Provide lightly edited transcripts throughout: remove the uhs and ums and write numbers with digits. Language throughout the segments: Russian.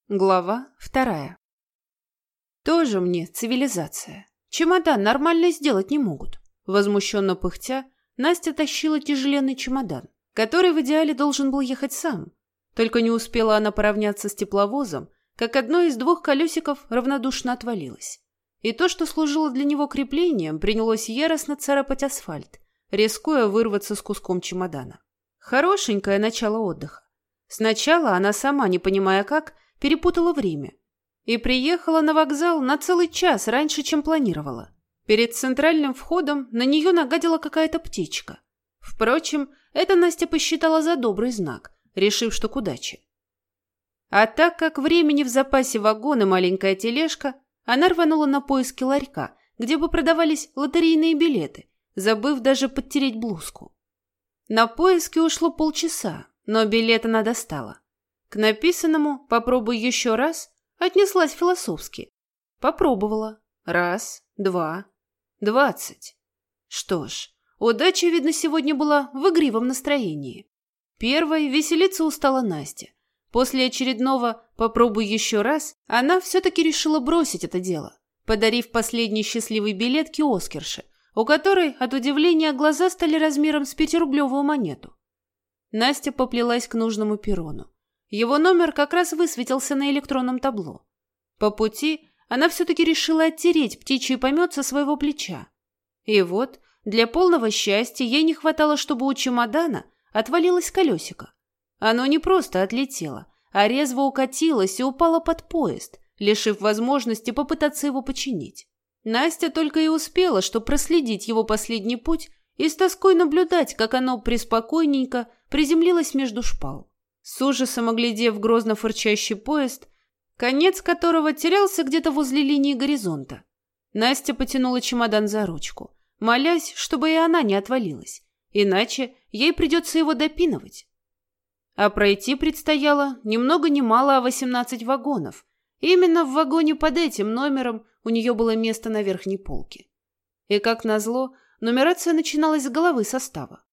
Глава 2. Тоже мне цивилизация. Чемодан нормально сделать не могут. Возмущенно пыхтя, Настя тащила тяжеленный чемодан, который в идеале должен был ехать сам. Только не успела она поравняться с тепловозом, как одно из двух колесиков равнодушно отвалилось. И то, что служило для него креплением, принялось яростно царапать асфальт, рискуя вырваться с куском чемодана. Хорошенькое начало отдыха. Сначала она сама, не понимая как, перепутала время и приехала на вокзал на целый час раньше, чем планировала. Перед центральным входом на нее нагадила какая-то птичка. Впрочем, это Настя посчитала за добрый знак, решив, что к удаче. А так как времени в запасе вагон и маленькая тележка, она рванула на поиски ларька, где бы продавались лотерейные билеты, забыв даже подтереть блузку. На поиски ушло полчаса, но билет она достала. К написанному «попробуй еще раз» отнеслась философски. Попробовала. 1, 2, 20. Что ж, удача, видно, сегодня была в игривом настроении. Первой веселиться устала Настя. После очередного «попробуй еще раз» она все-таки решила бросить это дело, подарив последний счастливый билет киоскерше, у которой от удивления глаза стали размером с 5-рублевую монету. Настя поплелась к нужному перрону. Его номер как раз высветился на электронном табло. По пути она все-таки решила оттереть птичий помет со своего плеча. И вот, для полного счастья ей не хватало, чтобы у чемодана отвалилось колесико. Оно не просто отлетело, а резво укатилось и упало под поезд, лишив возможности попытаться его починить. Настя только и успела, что проследить его последний путь и с тоской наблюдать, как оно преспокойненько приземлилось между шпал. С ужасом оглядев грозно фырчащий поезд, конец которого терялся где-то возле линии горизонта, Настя потянула чемодан за ручку, молясь, чтобы и она не отвалилась, иначе ей придется его допинывать. А пройти предстояло ни много ни мало, 18 вагонов. Именно в вагоне под этим номером у нее было место на верхней полке. И, как назло, нумерация начиналась с головы состава.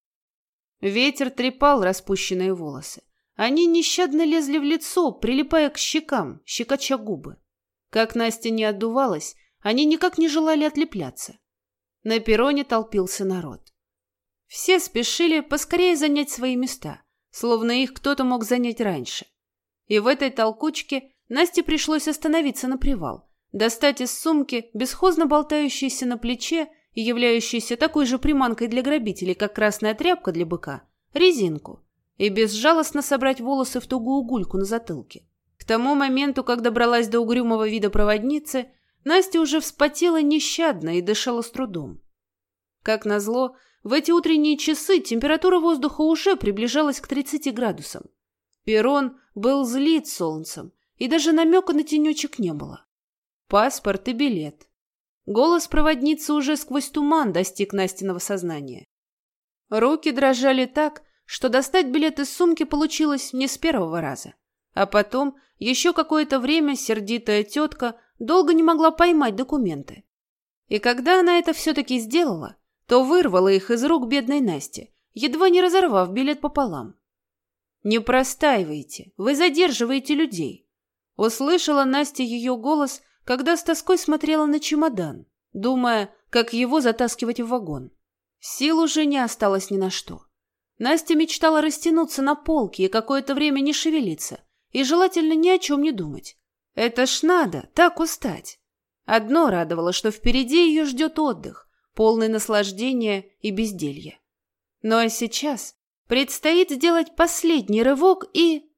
Ветер трепал распущенные волосы. Они нещадно лезли в лицо, прилипая к щекам, щекоча губы. Как Настя не отдувалась, они никак не желали отлепляться. На перроне толпился народ. Все спешили поскорее занять свои места, словно их кто-то мог занять раньше. И в этой толкучке Насте пришлось остановиться на привал, достать из сумки, бесхозно болтающейся на плече и являющейся такой же приманкой для грабителей, как красная тряпка для быка, резинку, и безжалостно собрать волосы в тугую гульку на затылке. К тому моменту, как добралась до угрюмого вида проводницы, Настя уже вспотела нещадно и дышала с трудом. Как назло, в эти утренние часы температура воздуха уже приближалась к 30 градусам. Перрон был злит солнцем, и даже намека на тенечек не было. Паспорт и билет. Голос проводницы уже сквозь туман достиг Настиного сознания. Руки дрожали так, что достать билет из сумки получилось не с первого раза. А потом еще какое-то время сердитая тетка долго не могла поймать документы. И когда она это все-таки сделала, то вырвала их из рук бедной Насти, едва не разорвав билет пополам. «Не простаивайте, вы задерживаете людей», — услышала Настя ее голос, когда с тоской смотрела на чемодан, думая, как его затаскивать в вагон. Сил уже не осталось ни на что. Настя мечтала растянуться на полке и какое-то время не шевелиться, и желательно ни о чем не думать. Это ж надо, так устать. Одно радовало, что впереди ее ждет отдых, полный наслаждения и безделья. Ну а сейчас предстоит сделать последний рывок и...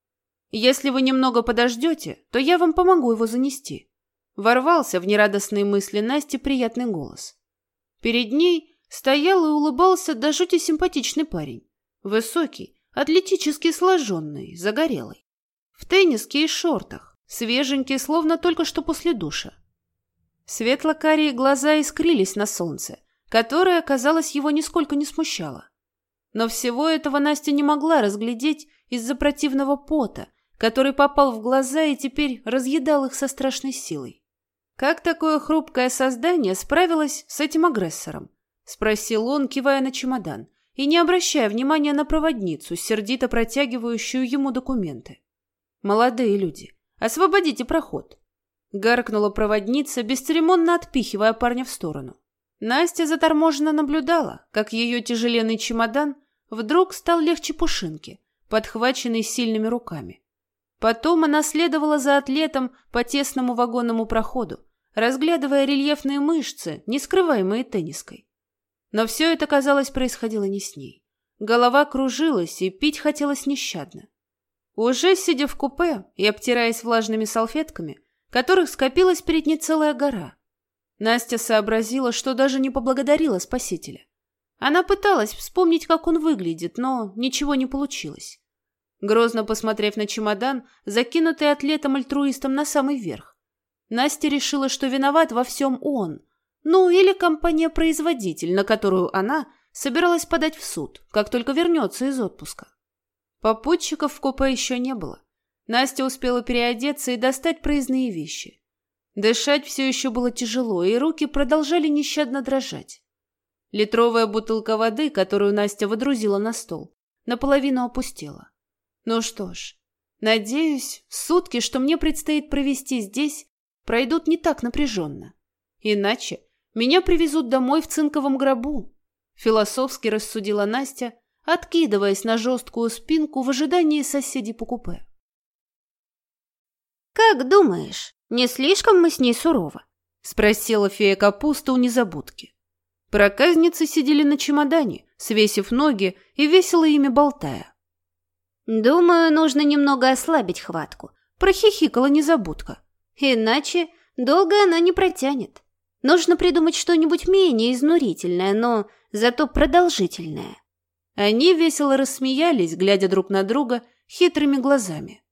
Если вы немного подождете, то я вам помогу его занести. Ворвался в нерадостные мысли Насти приятный голос. Перед ней стоял и улыбался до жути симпатичный парень. Высокий, атлетически сложенный, загорелый. В тенниске и шортах, свеженький, словно только что после душа. Светло-карие глаза искрились на солнце, которое, казалось, его нисколько не смущало. Но всего этого Настя не могла разглядеть из-за противного пота, который попал в глаза и теперь разъедал их со страшной силой. «Как такое хрупкое создание справилось с этим агрессором?» — спросил он, кивая на чемодан, и не обращая внимания на проводницу, сердито протягивающую ему документы. «Молодые люди, Освободите проход!» Гаркнула проводница, бесцеремонно отпихивая парня в сторону. Настя заторможенно наблюдала, как ее тяжеленный чемодан вдруг стал легче пушинки, подхваченный сильными руками. Потом она следовала за атлетом по тесному вагонному проходу, разглядывая рельефные мышцы, не скрываемые тенниской. Но все это, казалось, происходило не с ней. Голова кружилась, и пить хотелось нещадно. Уже сидя в купе и обтираясь влажными салфетками, которых скопилась перед ней целая гора, Настя сообразила, что даже не поблагодарила спасителя. Она пыталась вспомнить, как он выглядит, но ничего не получилось. Грозно посмотрев на чемодан, закинутый атлетом-альтруистом на самый верх, Настя решила, что виноват во всем он, ну или компания-производитель, на которую она собиралась подать в суд, как только вернется из отпуска. Попутчиков в купе еще не было. Настя успела переодеться и достать проездные вещи. Дышать все еще было тяжело, и руки продолжали нещадно дрожать. Литровая бутылка воды, которую Настя водрузила на стол, наполовину опустела. Ну что ж, надеюсь, сутки, что мне предстоит провести здесь, пройдут не так напряженно. Иначе меня привезут домой в цинковом гробу, философски рассудила Настя, откидываясь на жесткую спинку в ожидании соседей по купе. «Как думаешь, не слишком мы с ней суровы?» — спросила фея Капуста у незабудки. Проказницы сидели на чемодане, свесив ноги и весело ими болтая. «Думаю, нужно немного ослабить хватку», — прохихикала незабудка. «Иначе долго она не протянет. Нужно придумать что-нибудь менее изнурительное, но зато продолжительное». Они весело рассмеялись, глядя друг на друга хитрыми глазами.